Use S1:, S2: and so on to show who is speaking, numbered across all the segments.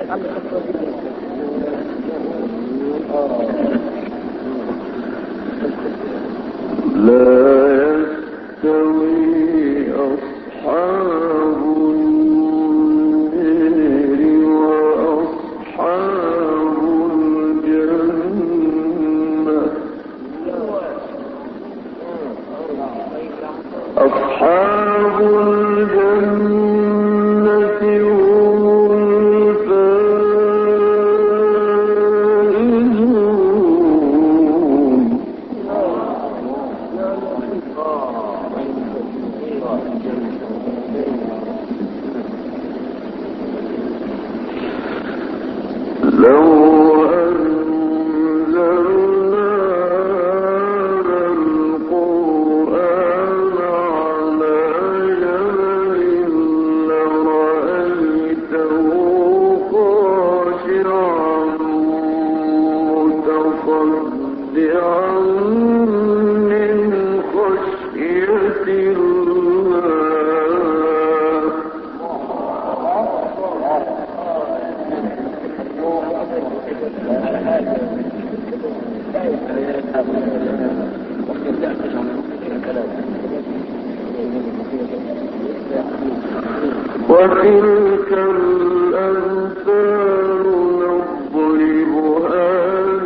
S1: وتلك الأمثال نضربها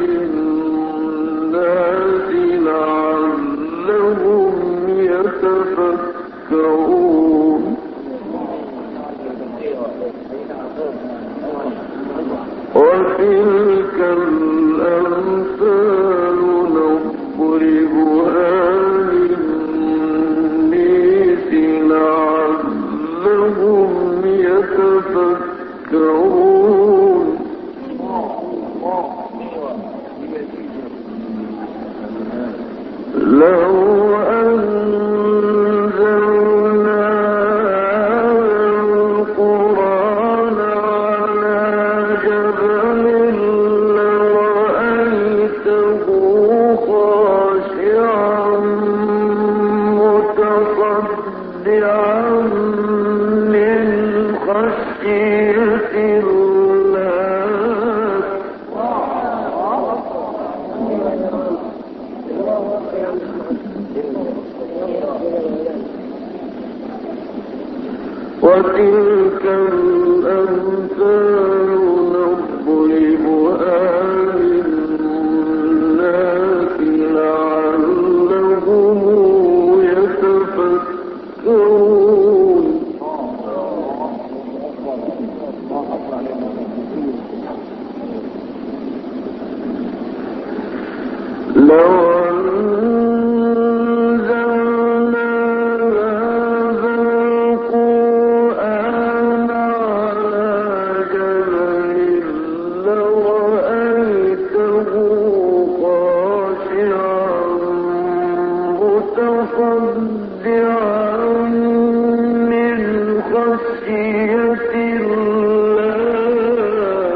S1: للناس لعلهم يتفكرون وتلك الأمثال نضربها للناس لعلهم يتفكرون لو أنزلنا القرآن على جبل لرأيته خاشعا متصدعا من خشية الله وتلك الأمثال نضربها للناس لعلهم يتفكرون لو أنزلنا هذا القرآن على جبل لرأيته خاشعا متصدعا من خشية الله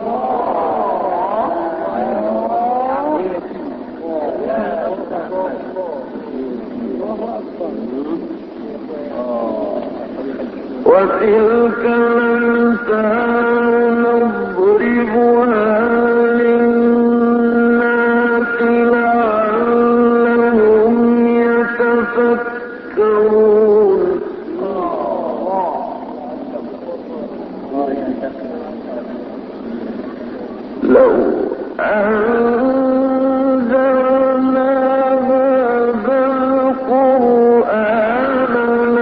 S1: وتلك الأمثال نضربها للناس لعلهم يتفكرون لو أنزلنا هذا القرآن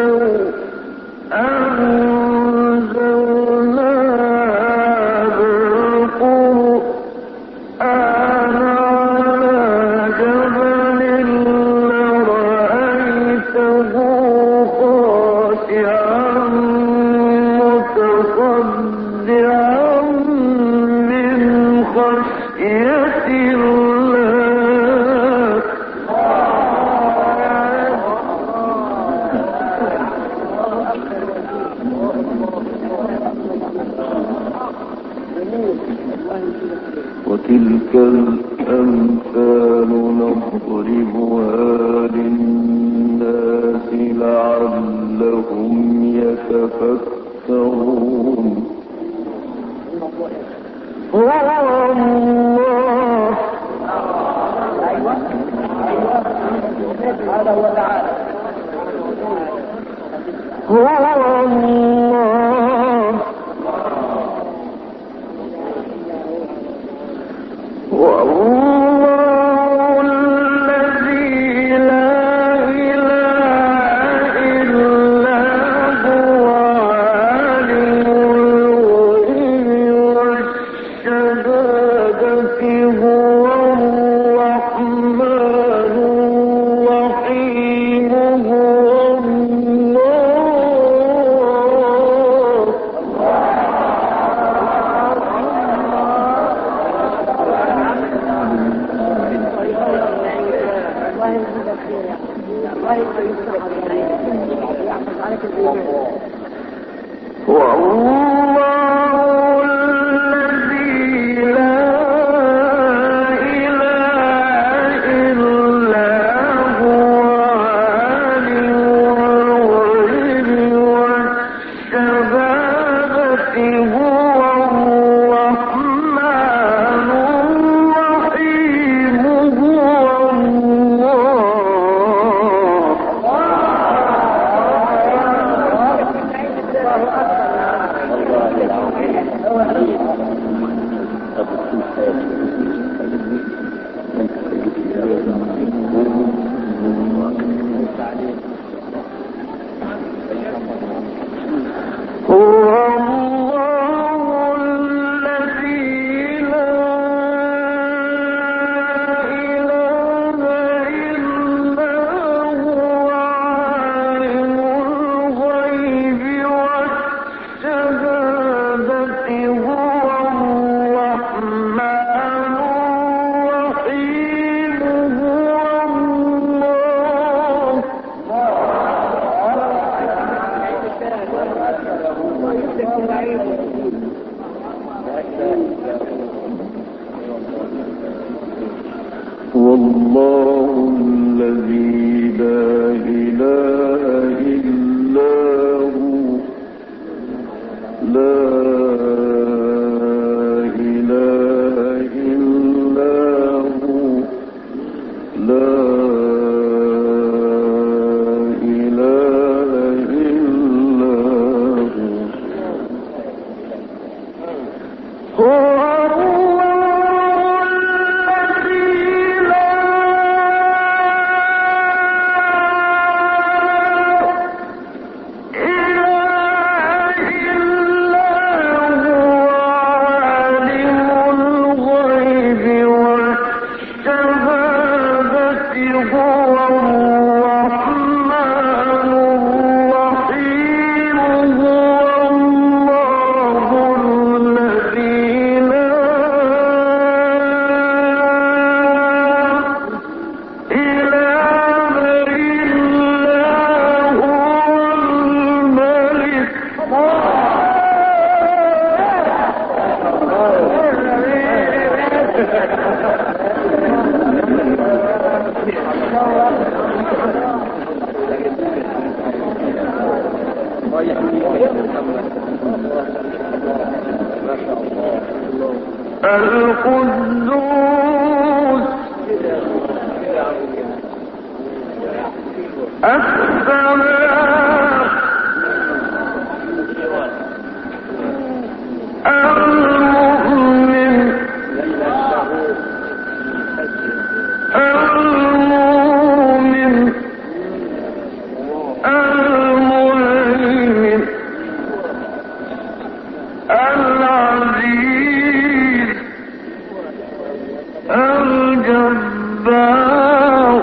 S1: متصدعا من خشية الله وتلك الأمثال نضربها للناس لعلهم يتفكرون
S2: هذا هو تعالى.
S1: هو الله والله الذي لا إله إلا هو عالم الغيب والشهادة هو الرحمن الرحيم هو والله الذي لا إله إلا هو عالم الغيب والشهادة هو الرحمن الرحيم هو والله الذي لا إله إلا هو لا إله إلا هو لا إله إلا هو القدوس السلام المؤمن المؤمن المهيمن العزيز الجبار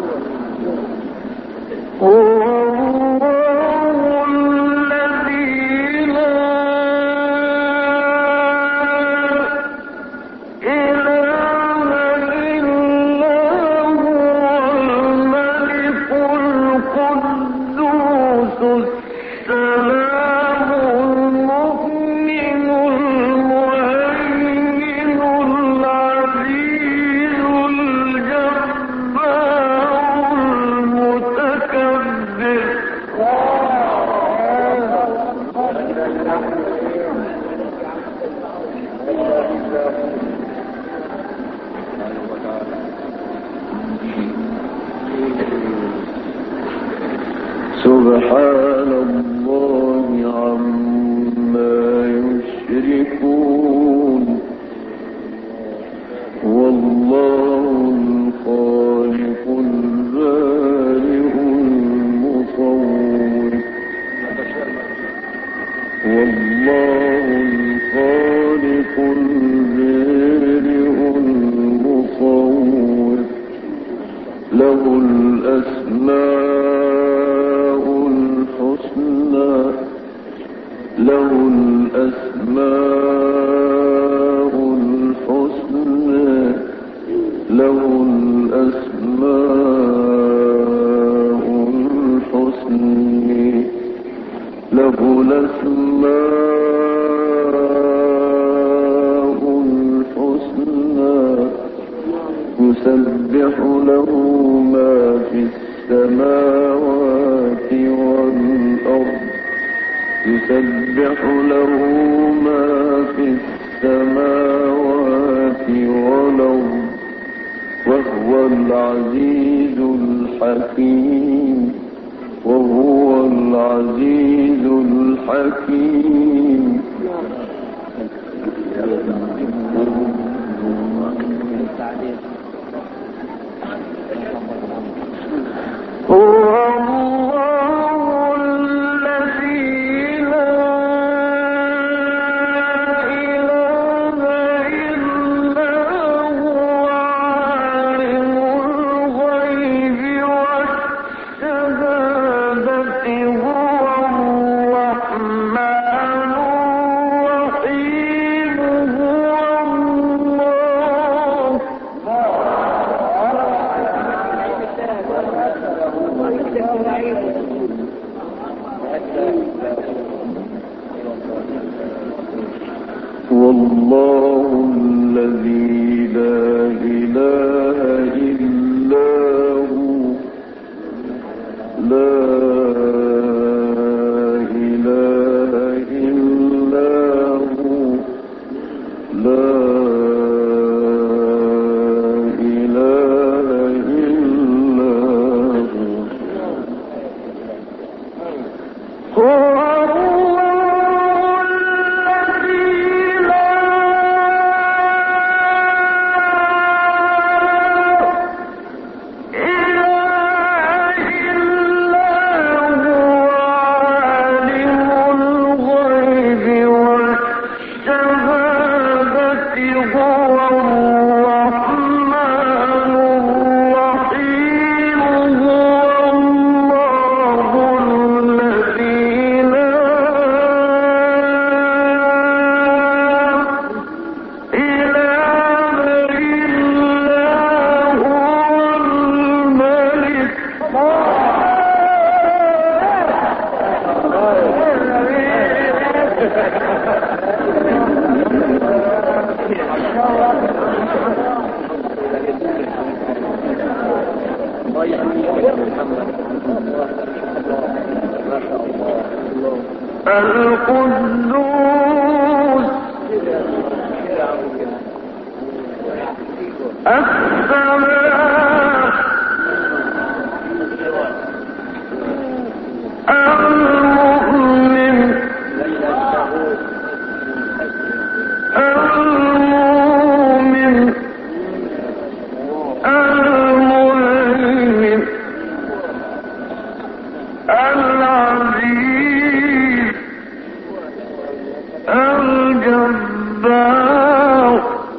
S1: هو الله الذي لا إله إلا هو الملك القدوس السلام المؤمن المهيمن العزيز الجبار المتكبر والله الخالق البارئ المصور له الأسماء الحسنى له الأسماء الحسنى له الأسماء الحسنى له الأسماء الحسنى يسبح له ما في السماوات والأرض يسبح له ما في السماوات والأرض وهو العزيز الحكيم وهو العزيز الحكيم والله الذي لا إله إلا هو لا إله إلا هو لا إله إلا هو القدوس السلام المؤمن المؤمن المهيمن العزيز الجبار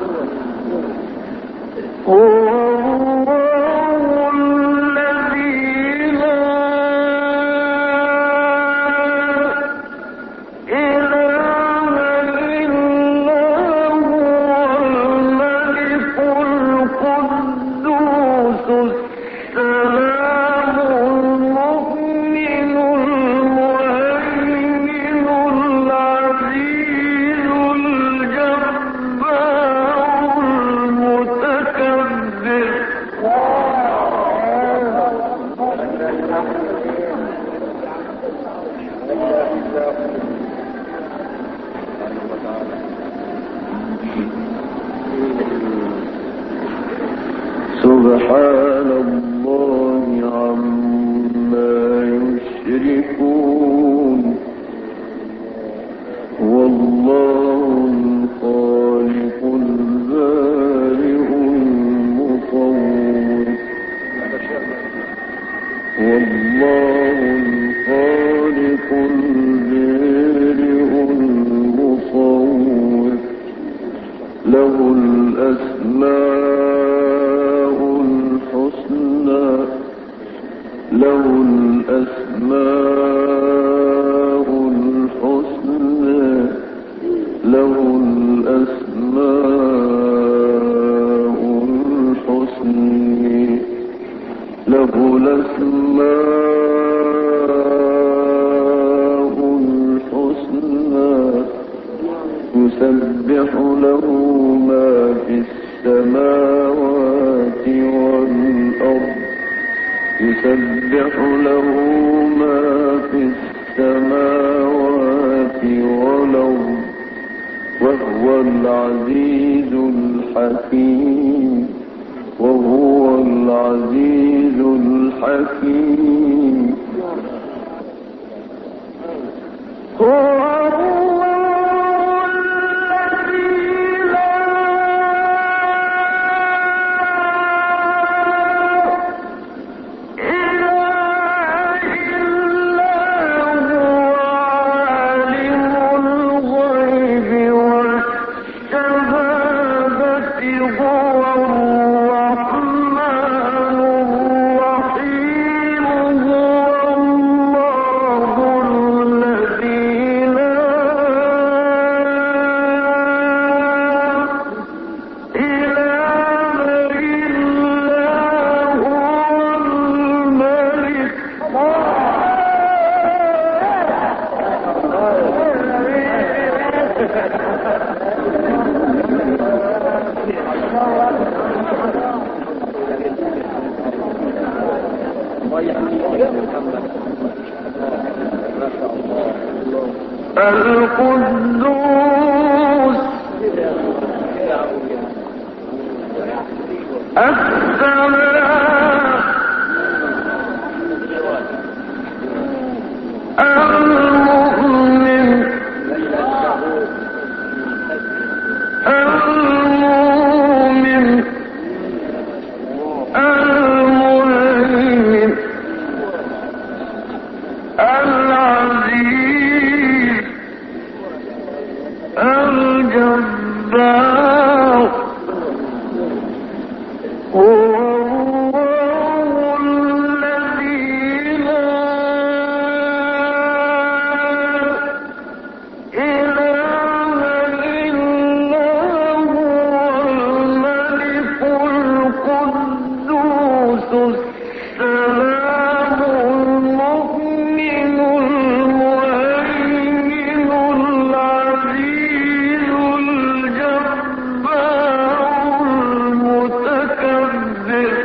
S1: هو الله الذي لا إله إلا هو الملك القدوس السلام المؤمن المهيمن العزيز الجبار المتكبر سبحان الله عما يشركون والله الخالق البارئ المصور والله الخالق البارئ له الأسماء الحسنى له الأسماء الحسنى له الأسماء الحسنى له الأسماء الحسنى يسبح له ما في السماوات والأرض يسبح له ما في السماوات والأرض وهو العزيز الحكيم وهو العزيز الحكيم القدوس السلام المؤمن المؤمن المهيمن العزيز الجبار هو الله الذي لا إله إلا هو الملك القدوس السلام المؤمن المهيمن العزيز الجبار المتكبر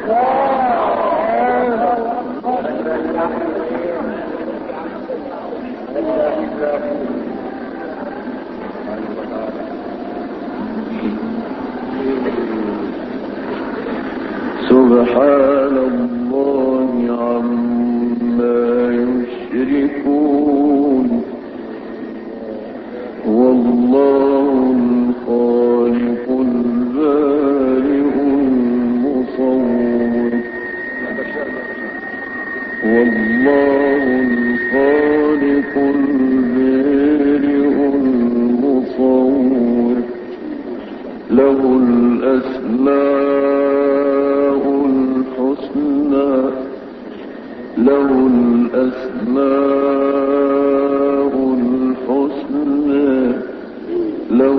S1: سبحان الله عما يشركون والله الخالق البارئ المصور والله الخالق البارئ المصور له الأسماء الحسنى له الأسماء الحسنى له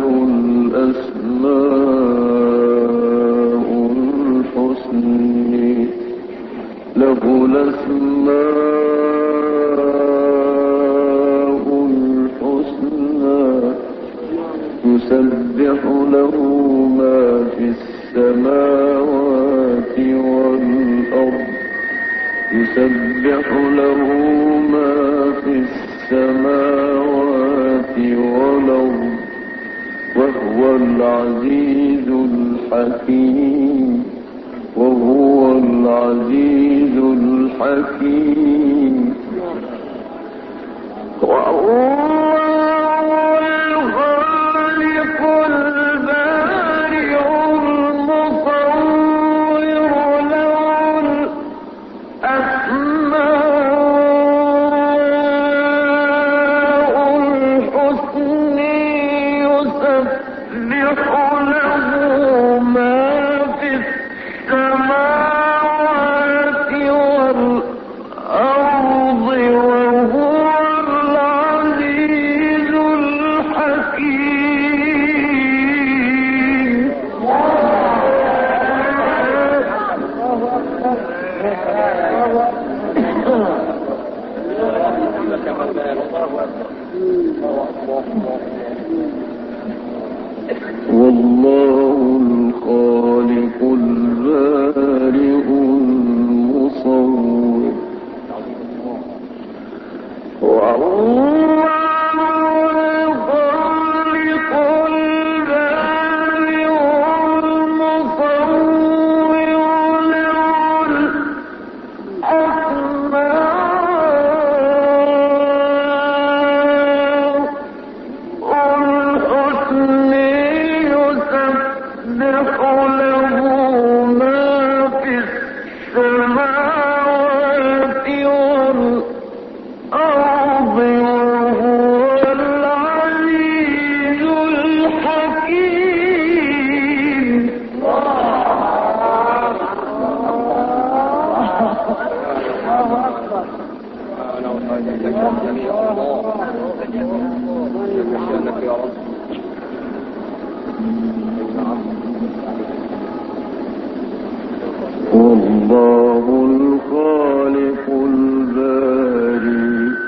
S1: الأسماء الحسنى له الأسماء الحسنى يسبح له ما في السماوات والأرض يسبح له ما في السماوات والأرض وهو العزيز الحكيم وهو العزيز الحكيم وهو الخالق البارئ المصور له الأسماء الحسنى يسبح له والله الخالق البارئ المصور والله الخالق البارئ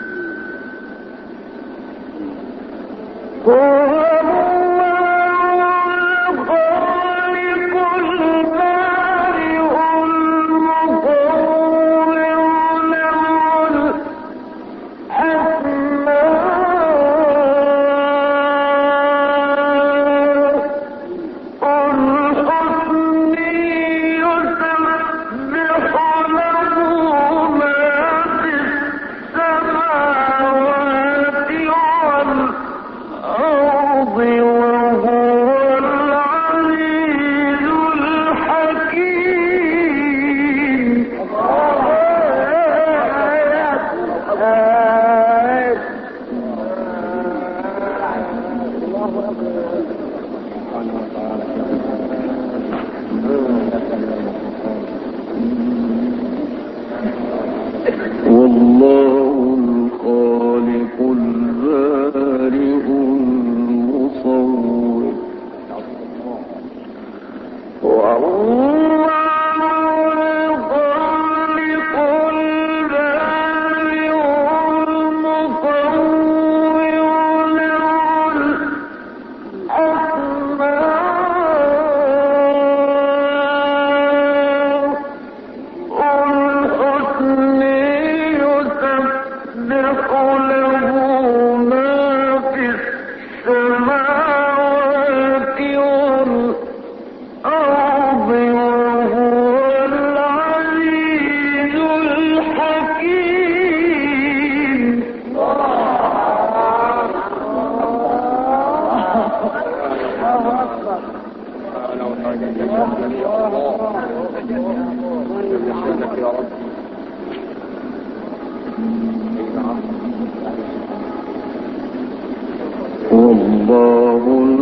S1: والله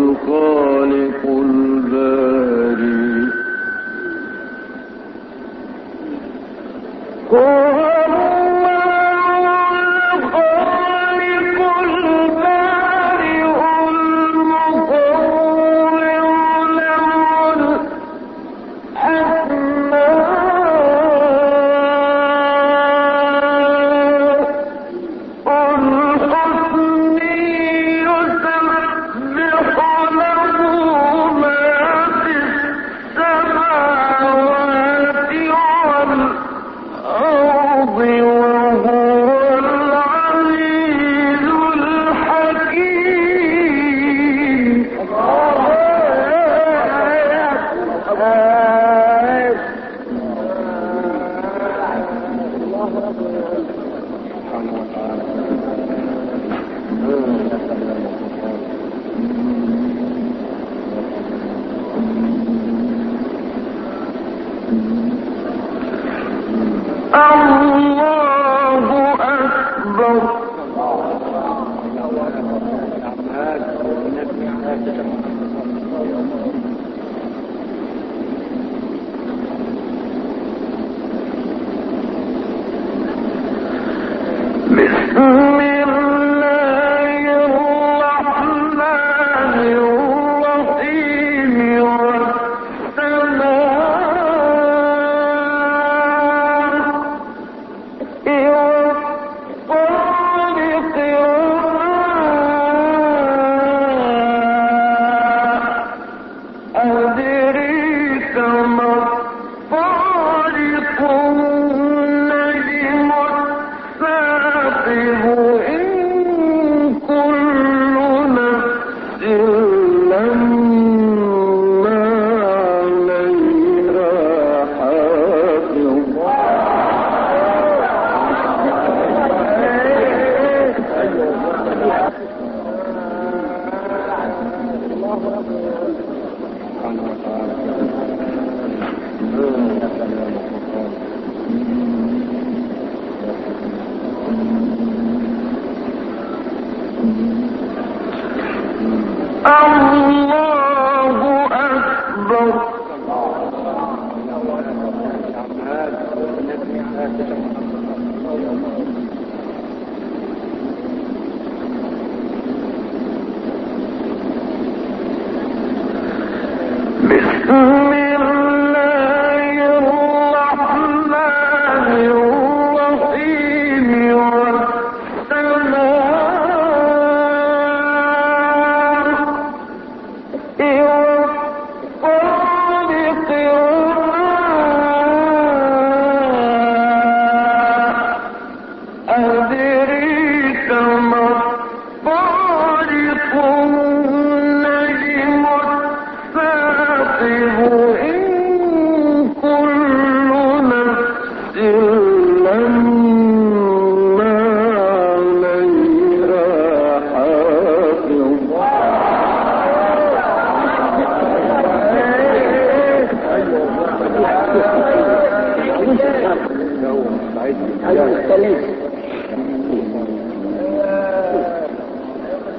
S1: الخالق البارئ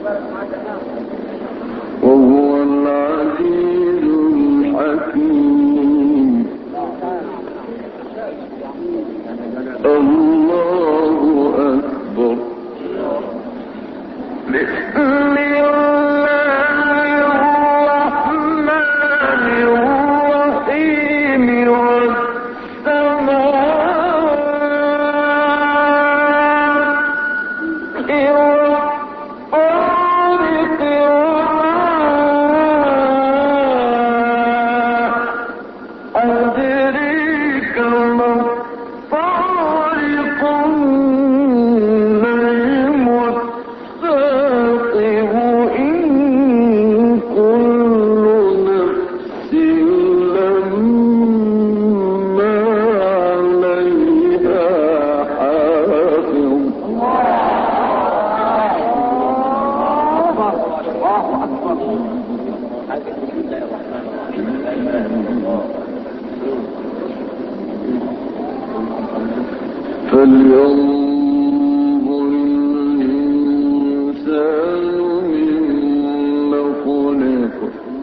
S1: وهو العزيز الحكيم. الله أكبر. بسم الله الرحمن الرحيم. فلينظر الإنسان مما خلق.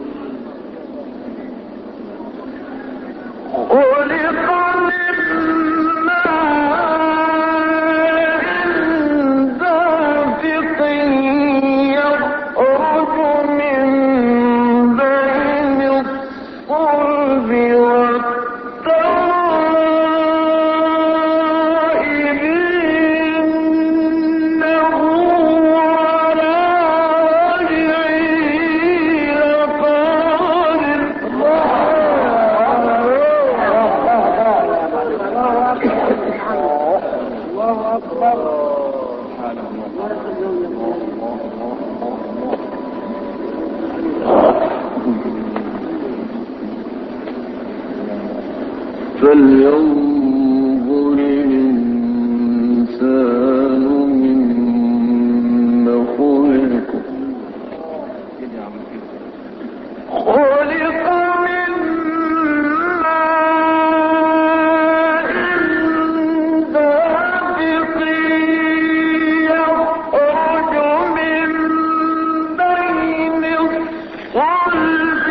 S1: خلق من ماء دافق يخرج من بين الصلب فلينظر الإنسان مما خلق. خلق من ماء دافق يخرج من بين الصلب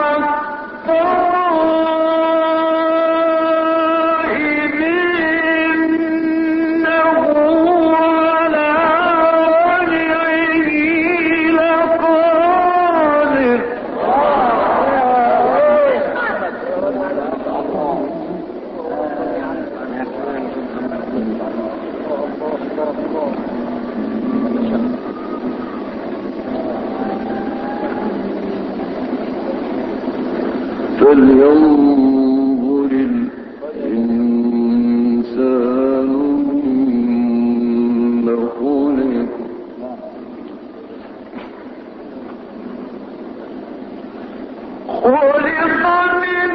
S1: فلينظر الإنسان مما خلق. خلق من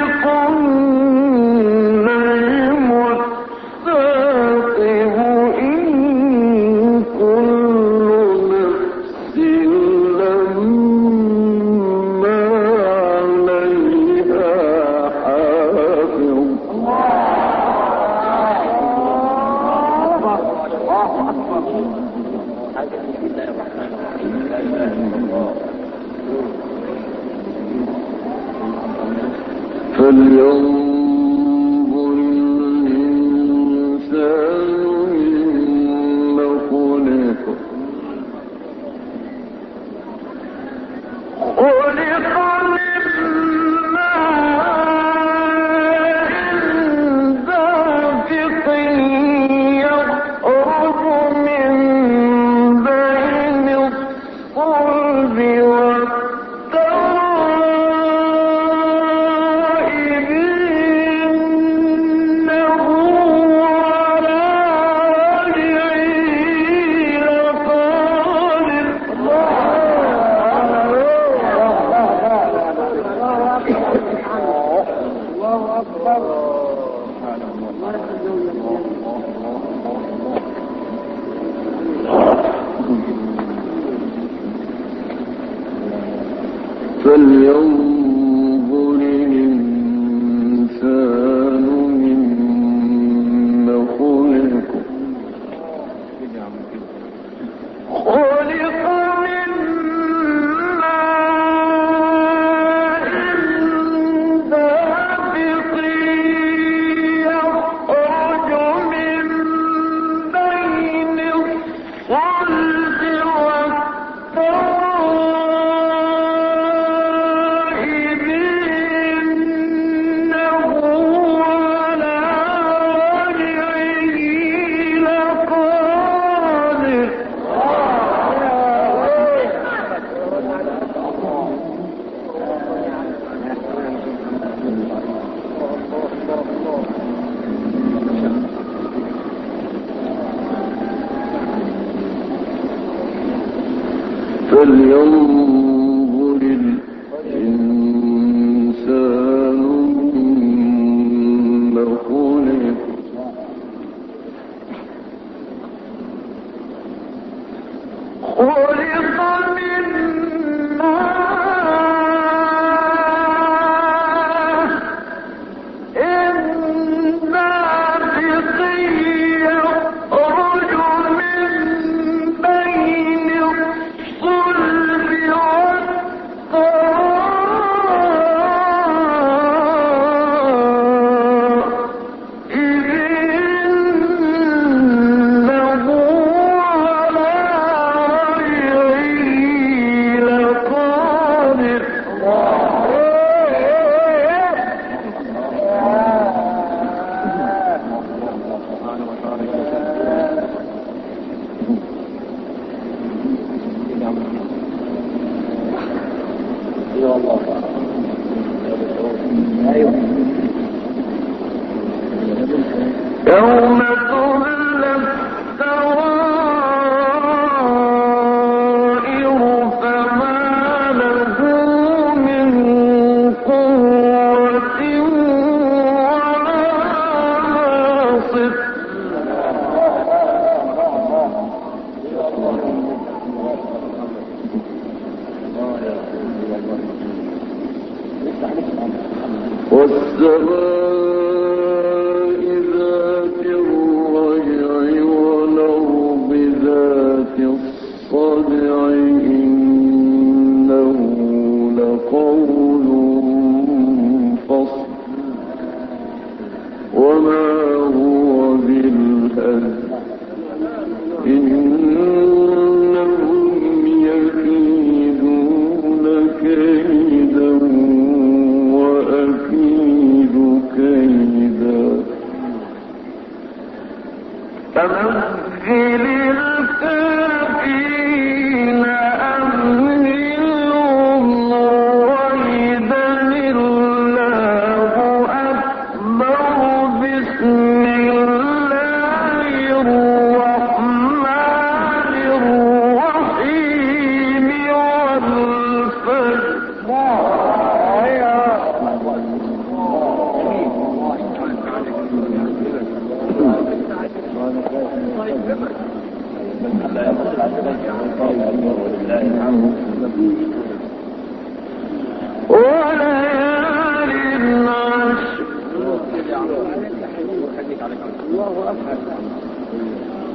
S1: الطارق النجم الثاقب فلينظر الإنسان مما خلق فلينظر الإنسان مما خلق فلينظر الإنسان مما خلق يوم تبلى السرائر فما له من قوة ولا ناصر والسماء ذات الرجع والأرض ذات الصدع إنه لقول فصل وما هو بالهزل إنهم يكيدون كيدا وأكيد كيدا فمهل الكافرين أمهلهم رويدا الله أكبر بسم الله الرحمن الرحيم والفجر وليال عشر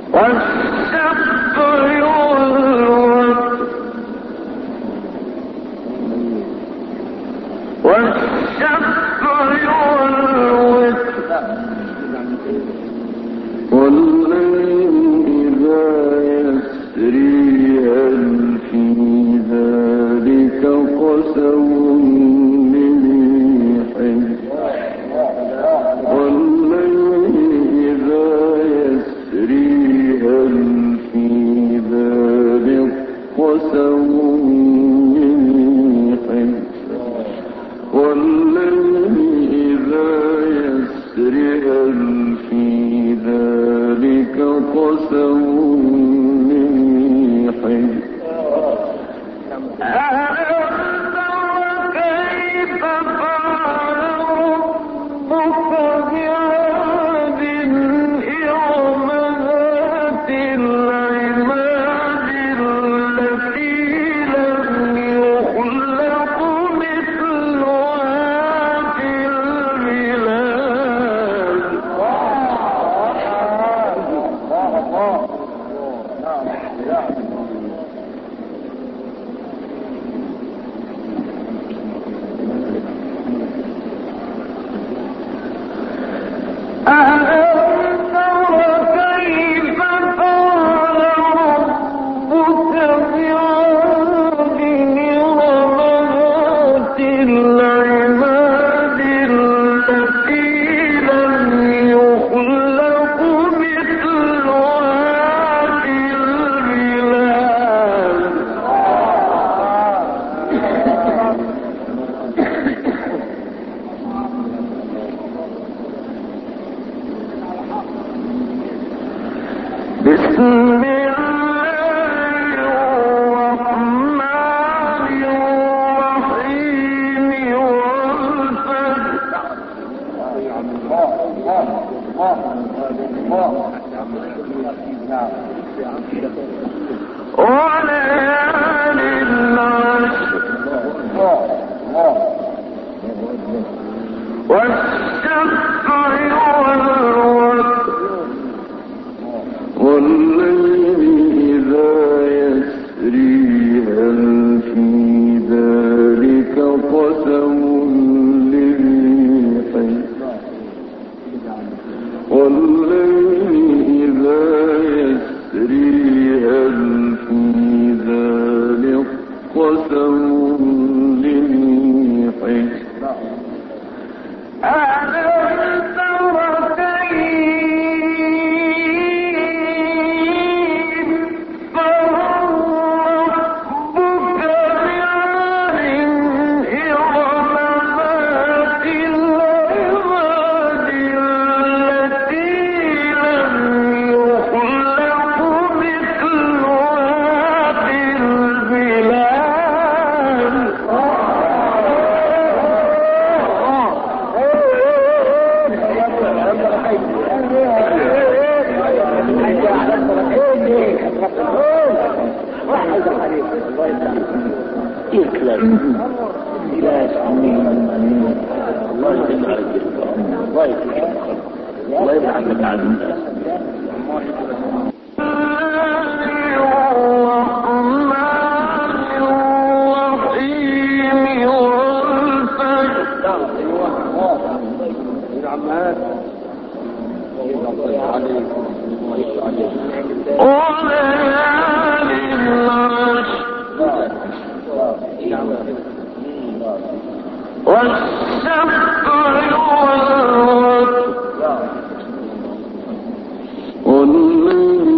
S1: والليل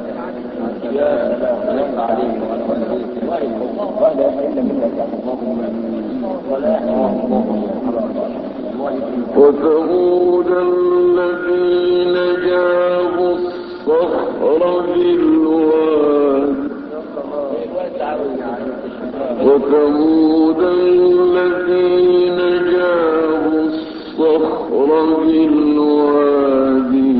S1: وثمود الذين جابوا الصخر بالواد وثمود الذين جابوا الصخر بالوادي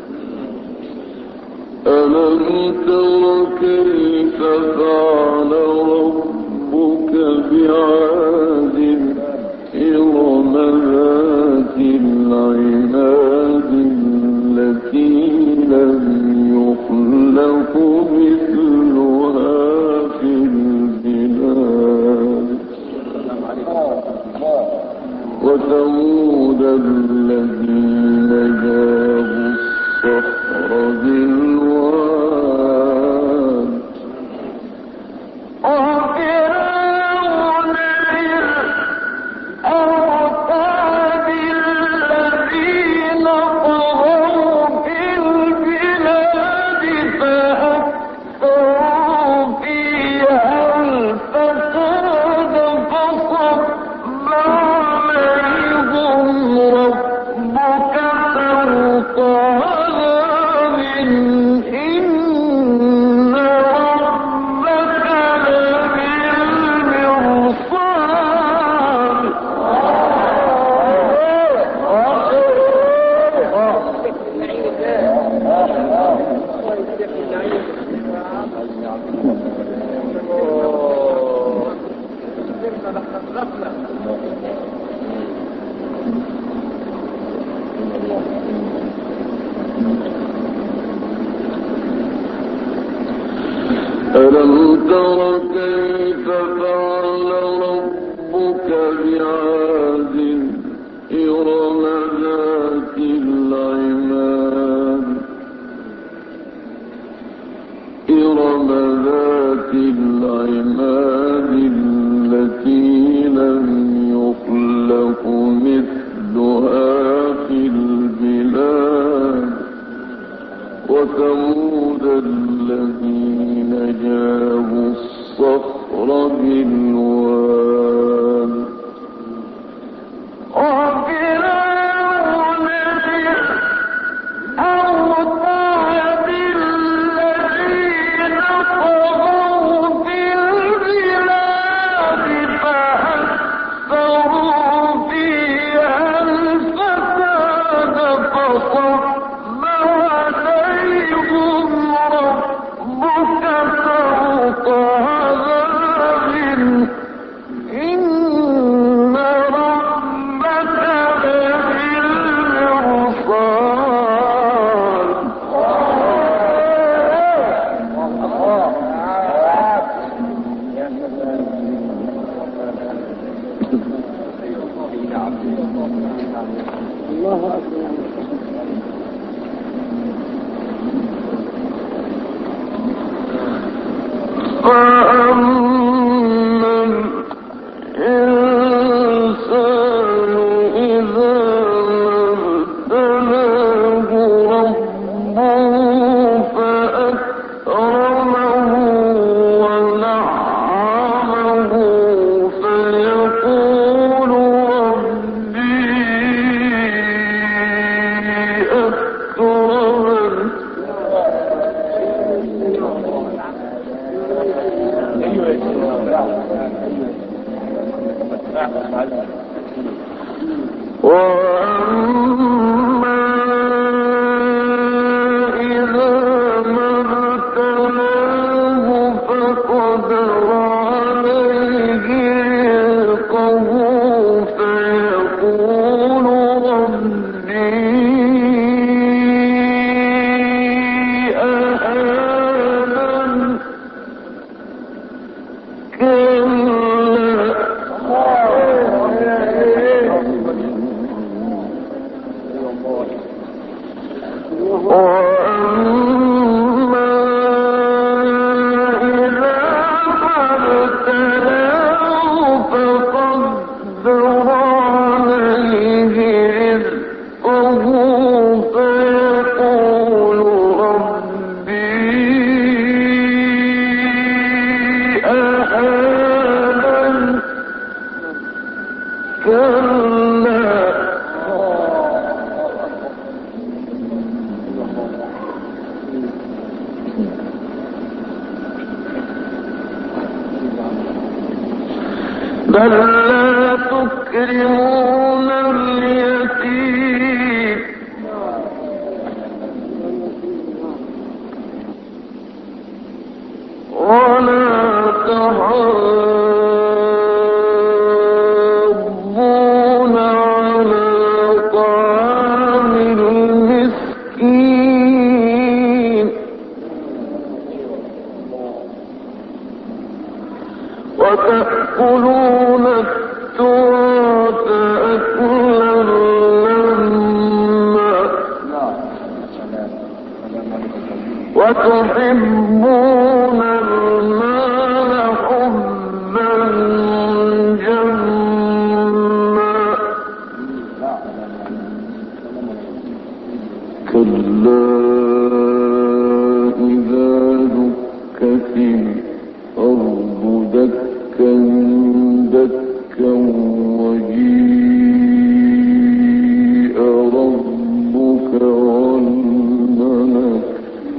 S1: ألم تر كيف فعل ربك بعاد إرم ذات العماد التي لم يخلق مثلها في البلاد وثمود الذين جابوا الصخر بالواد ألم تر كيف فعل ربك بعاد إرم ذات العماد التي لم يخلق مثلها في البلاد وثمود الذين جابوا الصخر بالواد بل لا تكرمون اليتيم ولا تحاضون على طعام المسكين وتأكلون التراث أكلا لما وتحبون المال حبا جما كلا إذا دكت الأرض دكا دكا وجيء ربك والملك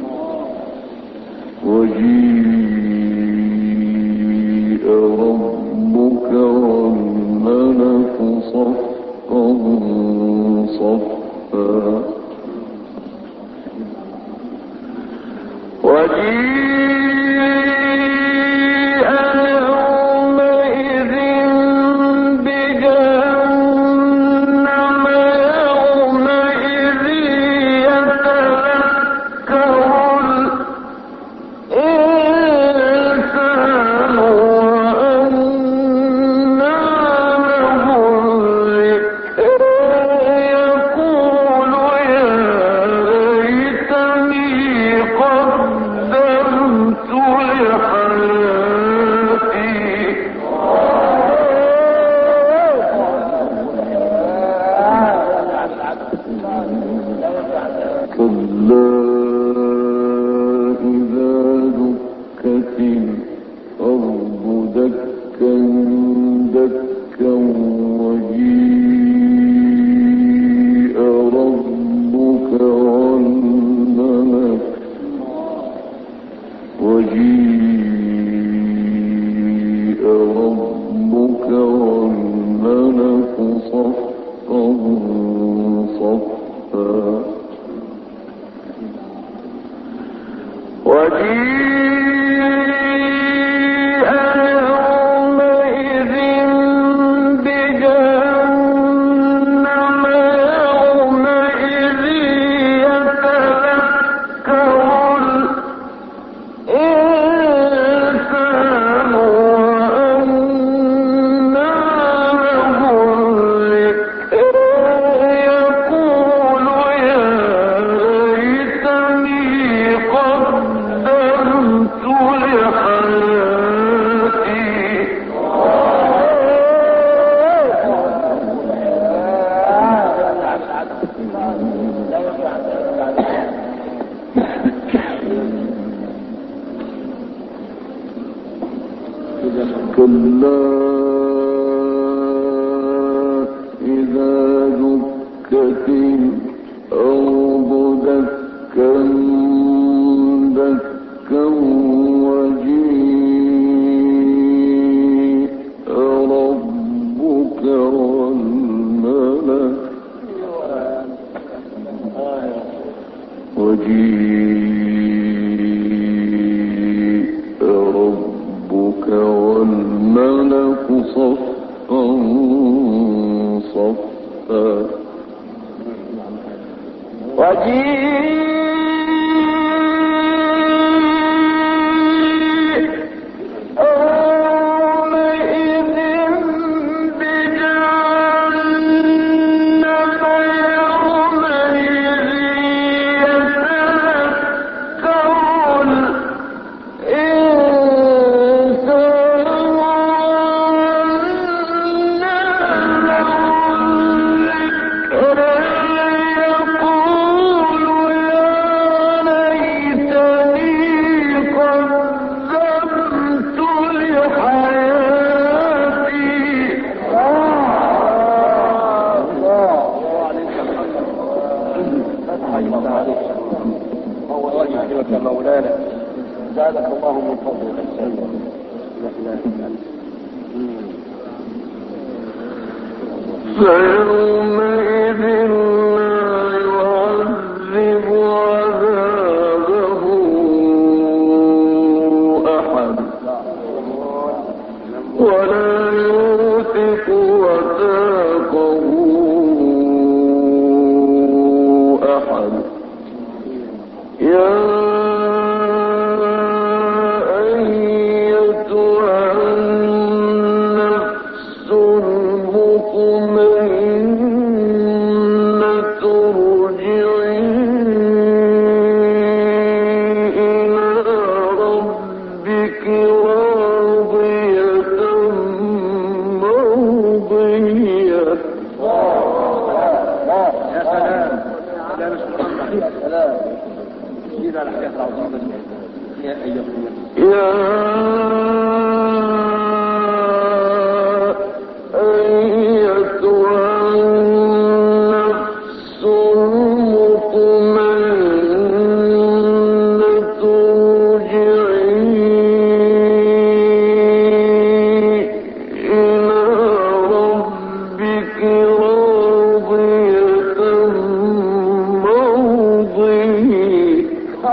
S1: صفا صفا وجيء يومئذ بجهنم يومئذ يتذكر الإنسان وأنى له الذكر يقول يا ليتني قدمت لحياتي كلا إذا دكت الأرض دكا دكا وجيء ربك والملك صفا صفا وجيء يومئذ بجهنم يومئذ يتذكر الإنسان وأنى له الذكر يقول يا ليتني قدمت لحياتي كلا إذا دكت الأرض دكا دكا وجيء ربك والملك صفا صفا
S2: مولانا زادك الله من فضلك.
S1: فيومئذ لا يعذب عذابه أحد ولا يوثق وثاقه أحد. يا أيتها النفس المطمئنة ارجعي إلى ربك راضية مرضية.
S2: يا سلام يا سلام على الحياة العظيمة. يا أيها
S1: النفس المطمئنة ارجعي إلى ربك راضية مرضية.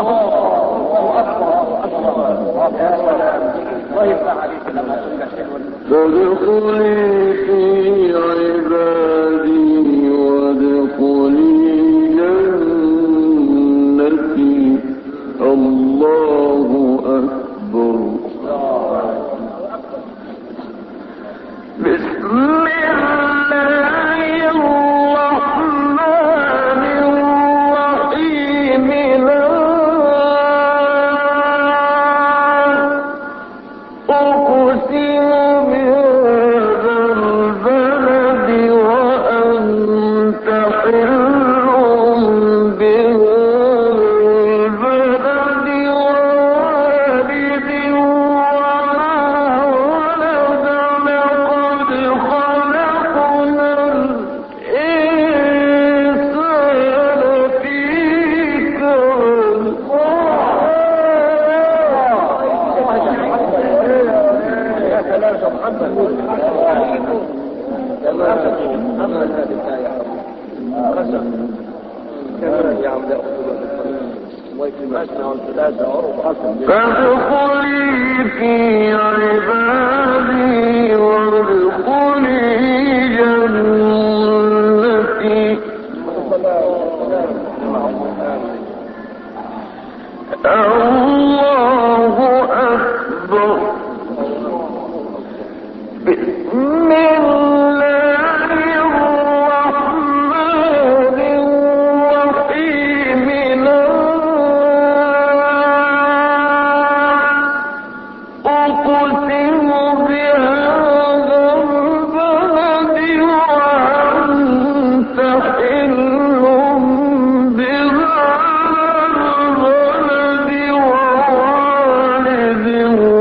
S1: فادخلي في عبادي وادخلي جنتي. الله أكبر. بسم الله الرحمن الرحيم. أقسم بهذا البلد وأنت حل بهذا البلد ووالد وما ولد. لقد خلقنا الإنسان في كبد. فادخلي في عبادي وادخلي جنتي. الله أكبر. بسم الله الرحمن الرحيم. أقسم بهذا البلد وأنت حل بهذا البلد ووالد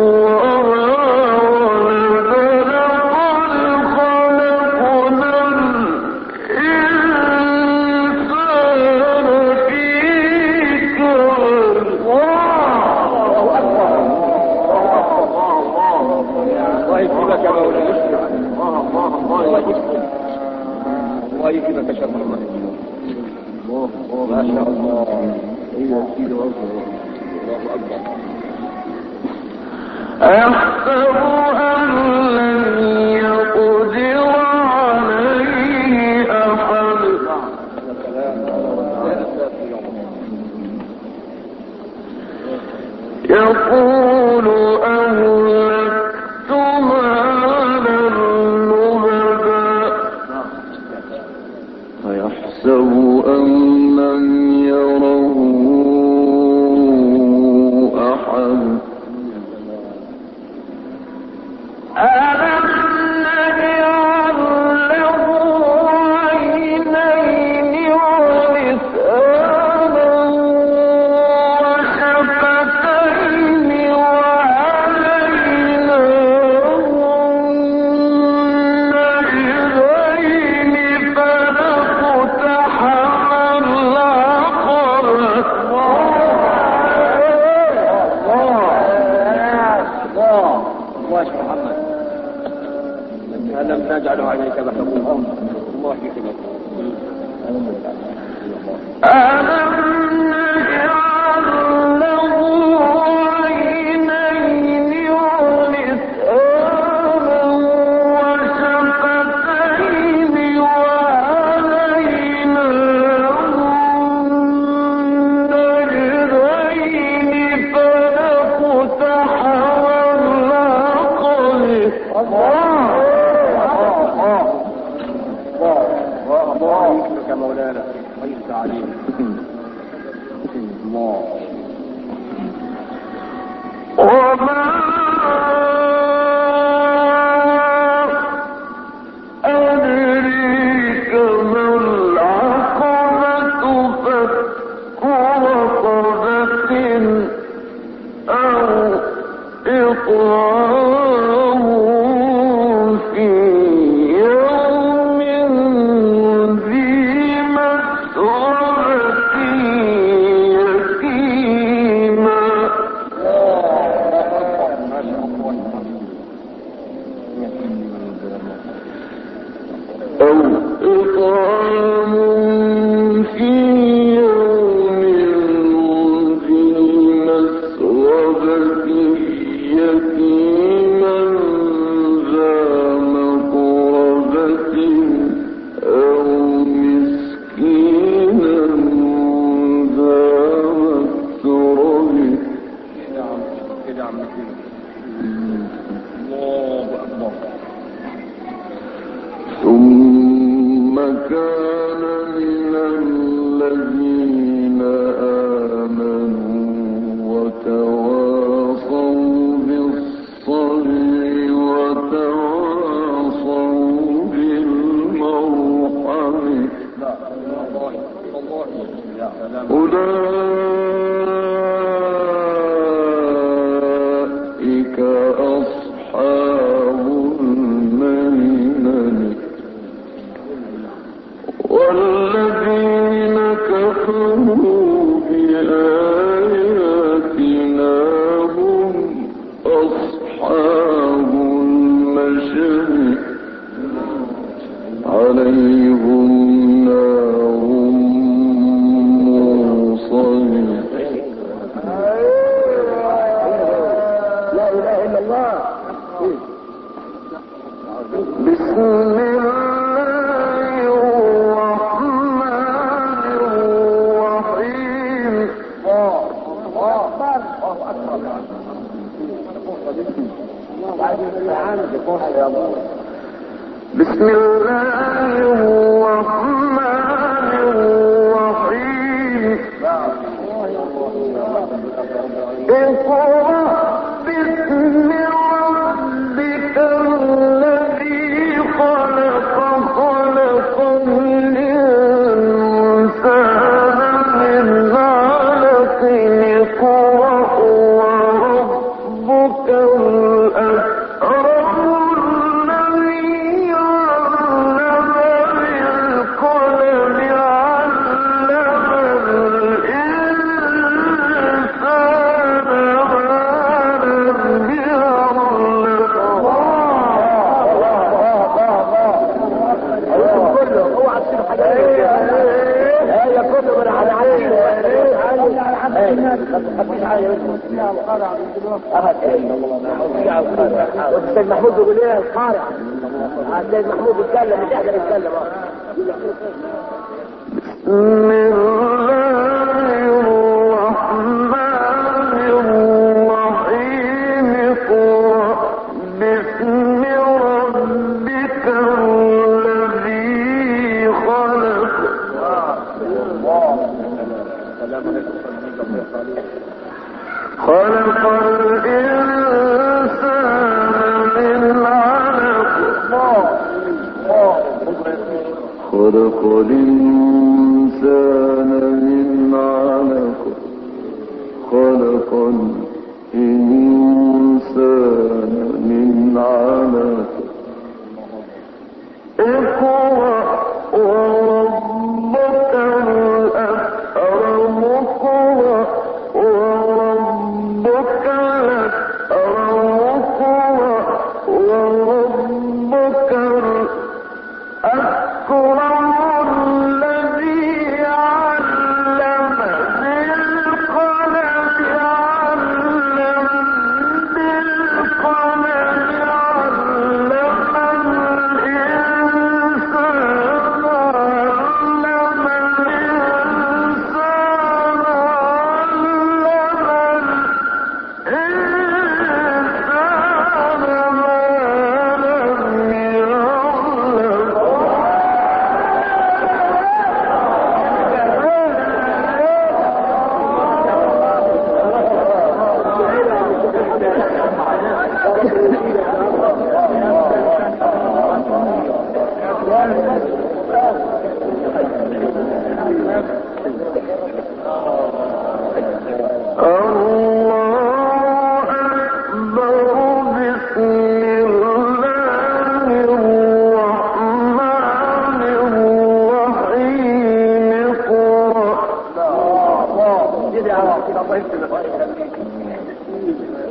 S2: الله يكرمك شر الله. ما شاء الله. ايوه سيدي الله اكبر.
S1: أيحسب أن لن يقدر عليه أحد. يقول أهلكت مالا لبدا. أيحسب أن لم يره أحد. ألم نجعل له عينين ولسانا وشفتين وهديناه النجدين فلاقتحم العقبة.
S2: الله محمد. ألم نجعل عليك بحرهم الله كده.
S1: ألم نجعل له عينين ولسانا وشفتين وهديناه النجدين فلاقتحم العقبة.
S2: الله يكرمك يا مولانا ويفتح عليك. الله.
S1: وما أدريك ما العقبة فك رقبة أو إطعام في يوم ذي مسغبة يتيما أو إطعام في يوم ذي مسغبة يتيما ذا مقربة أو مسكينا ذا متربة.
S2: كده عم كده. الله أكبر.
S1: ثم كان من الذين آمنوا وتواصوا بالصبر وتواصوا بالمرحمة أولئك أصحاب الميمنة والذين كفروا بآياتنا هم أصحاب المشأمة عليهم نار موصدة.
S2: لا إله إلا الله.
S1: بسم الله الرحمن الرحيم. بسم الله الرحمن الرحيم. اقرأ باسم ربك الذي خلق خلق الإنسان من علق اقرأ وربك الأكرم الذي علم بالقلم علم الإنسان ما لم
S2: والسيد محمود بيقول ايه القارئ. السيد محمود يتكلم مش قادر يتكلم.
S1: بسم الله الرحمن الرحيم. اقرأ باسم ربك الذي خلق. خلق الإنسان من علق. خلق الإنسان من علق. خلق الإنسان من علق. اقرأ وربك الأكرم. اقرأ وربك الأكرم. اقرأ وربك الأكرم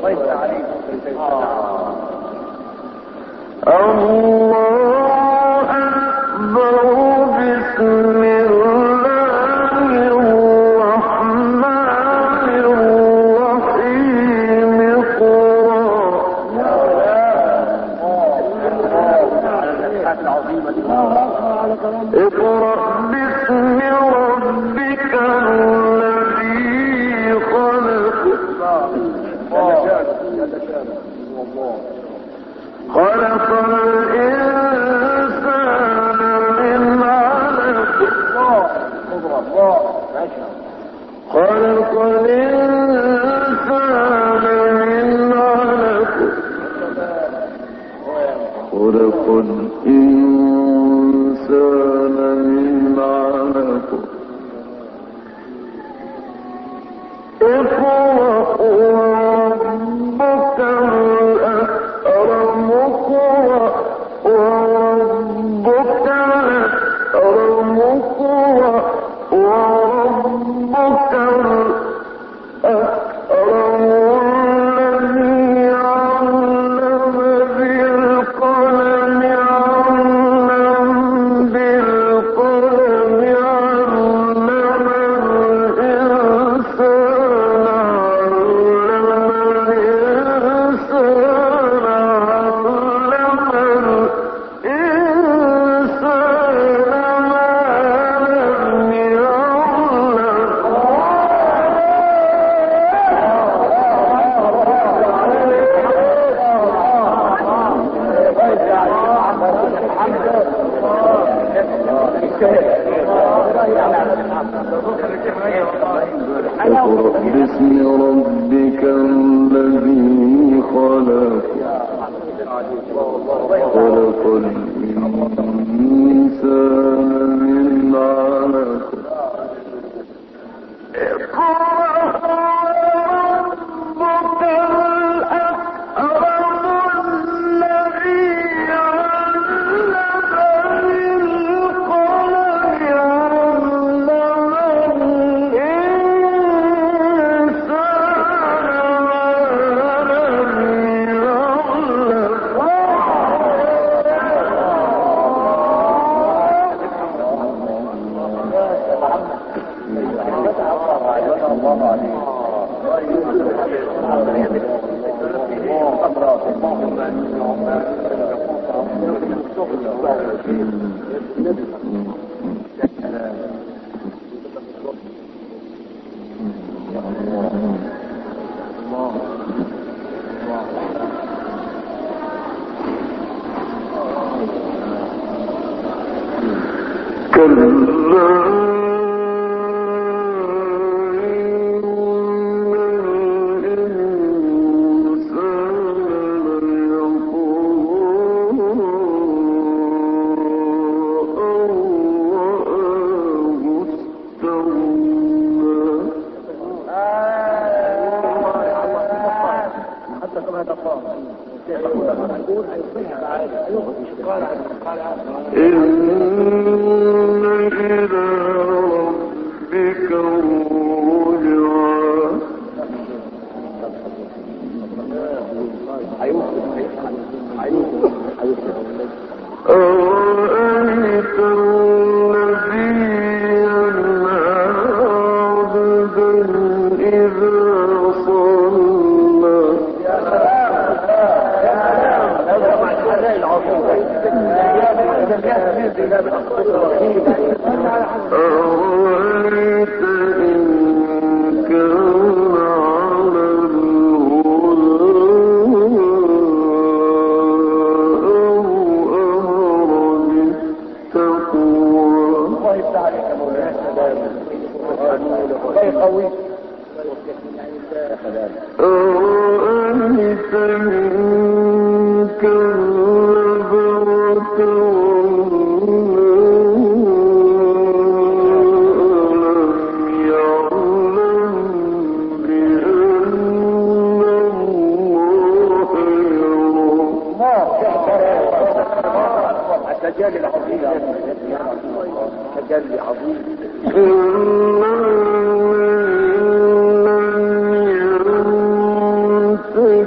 S1: إن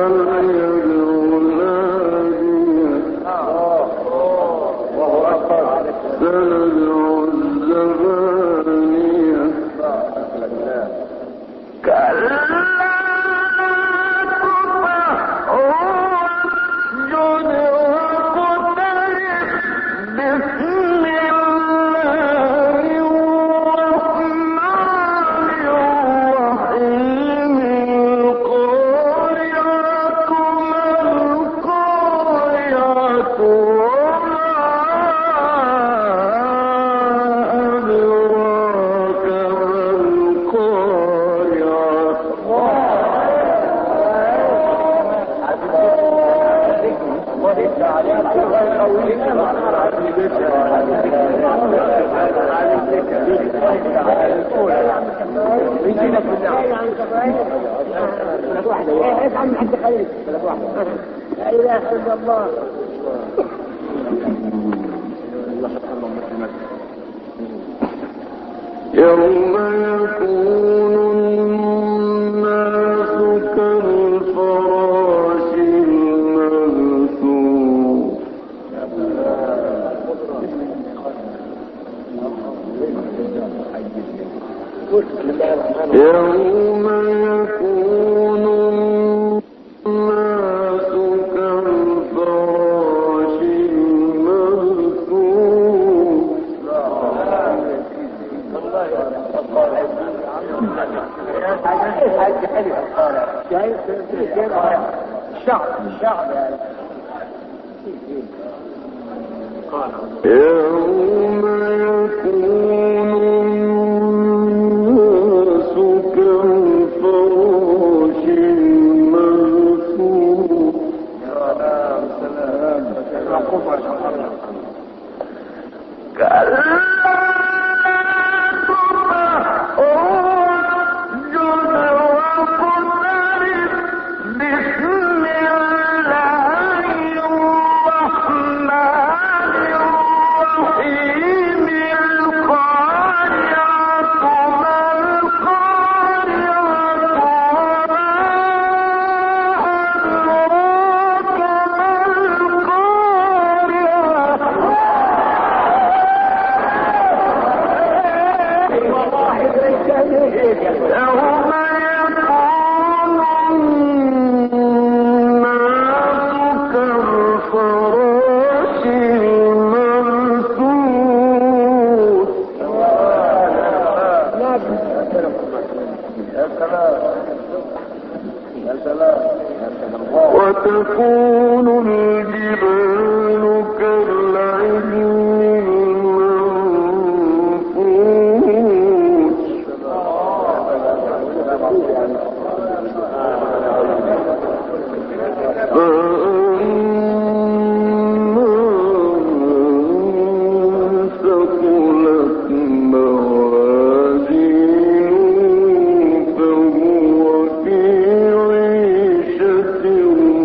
S1: فليدعو ناديه سندعو الزبانية كلا
S2: لا اله الا الله.
S1: يوم يكون الناس كالفراش المبثوث يوم يكون الناس كالفراش يوم يكون الناس كالفراش المبثوث وتكون الجبال كالعهن المنفوش فأما من ثقلت موازينه فهو في عيشة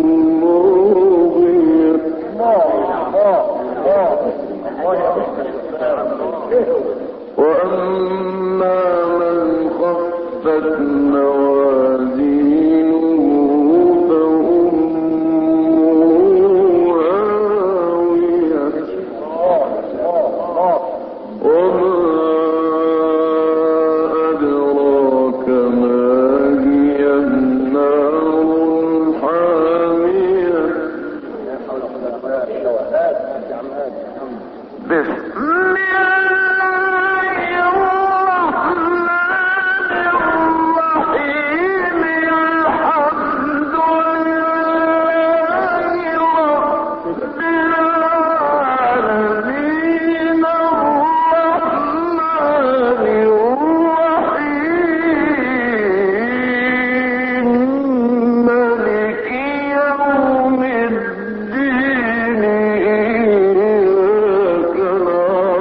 S1: راضية وأما من خفت موازينه فأمه هاوية وما أدراك ما هي النار حامية بسم الله الرحمن الرحيم الحمد لله رب العالمين الرحمن الرحيم مالك يوم الدين إياك نعبد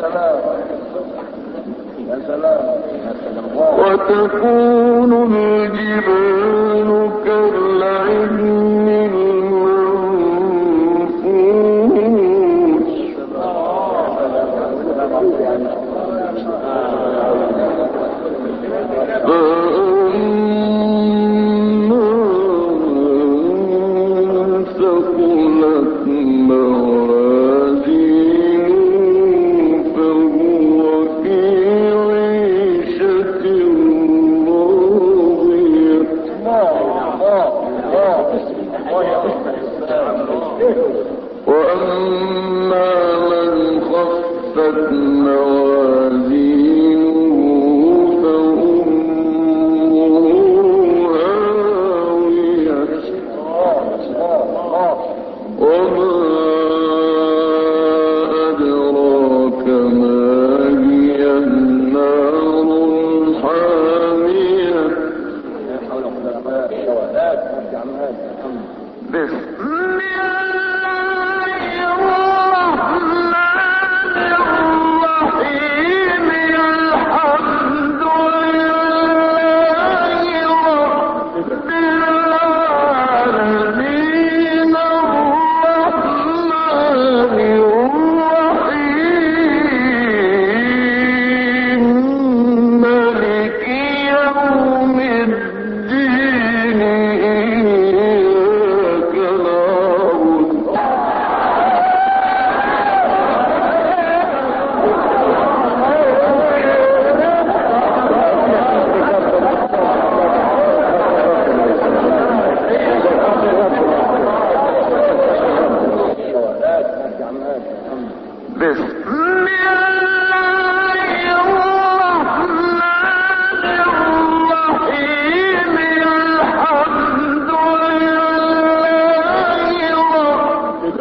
S1: وتكون الجبال كالعهن المنفوش فأما من ثقلت موازينه فهو في عيشة راضية وأما من خفت موازينه فأمه هاوية وما أدراك ما هي النار الحامية بسم الله الرحمن الرحيم الحمد لله رب العالمين الرحمن الرحيم مالك يوم الدين إياك نعبد بسم الله الرحمن الرحيم الحمد لله رب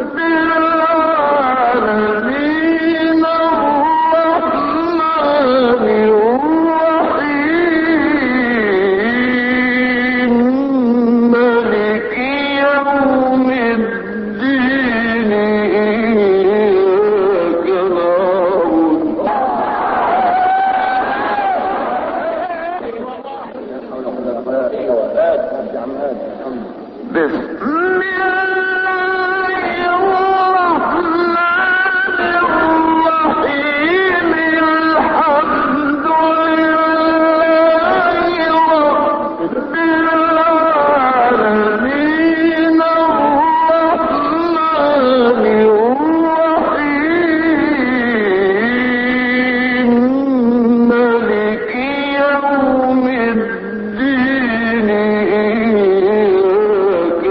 S1: العالمين الرحمن الرحيم مالك يوم الدين إياك نعبد بسم الله الرحمن الرحيم الحمد لله رب العالمين الرحمن الرحيم مالك يوم الدين إياك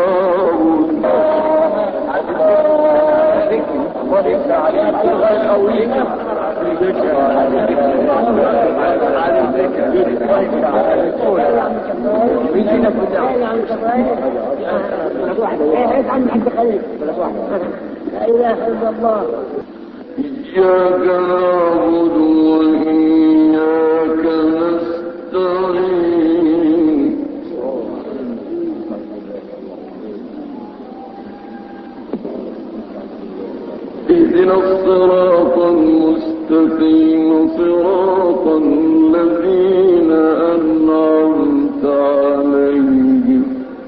S2: لا إله إلا الله
S1: إياك نعبد وإياك نستعين اهدنا الصراط المستقيم صراط الذين أنعمت عليهم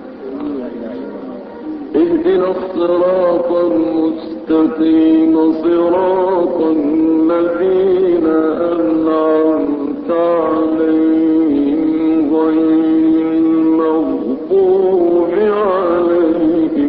S1: اهدنا الصراط المستقيم صراط الذين أنعمت عليهم غير المغضوب عليهم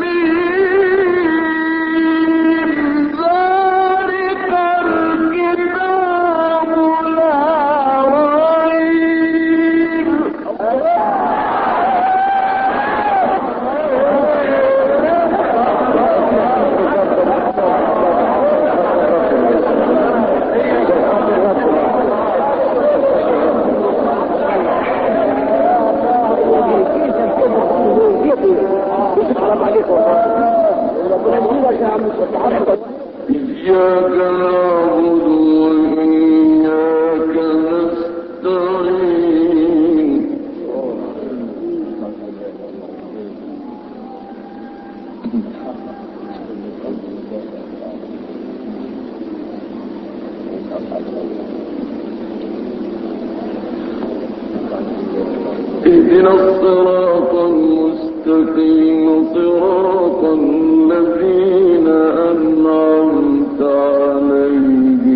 S1: ذلك الكتاب اهدنا الصراط المستقيم صراط الذين أنعمت عليهم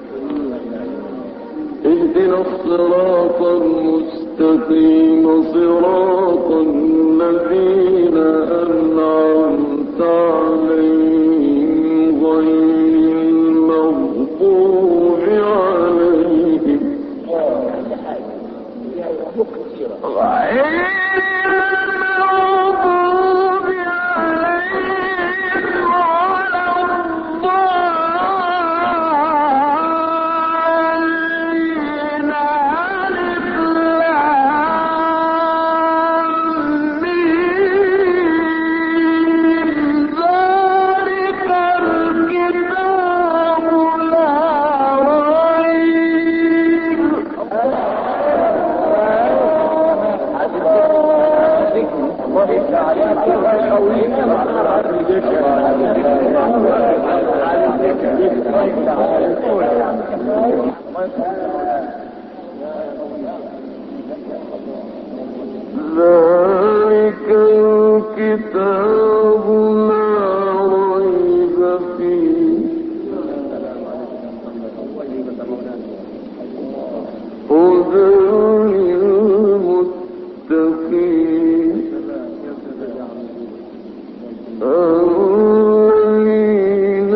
S1: اهدنا الصراط المستقيم صراط الذين أنعمت عليهم غير المغضوب عليهم ذلك الكتاب لا ريب فيه هدى للمتقين الذين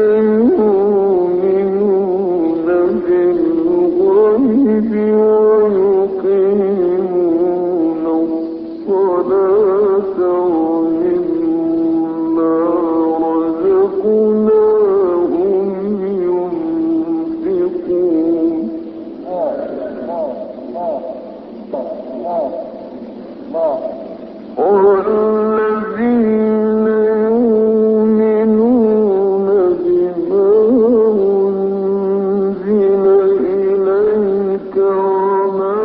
S1: يؤمنون بالغيب ويقيمون الصلاة ومما رزقناهم ينفقون والذين يؤمنون بما أنزل إليك وما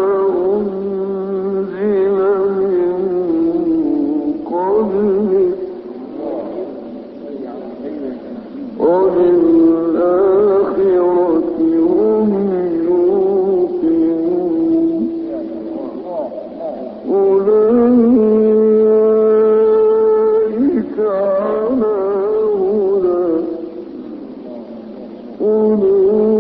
S1: أنزل من قبلك وبالآخرة هم يوقنون أولئك على هدى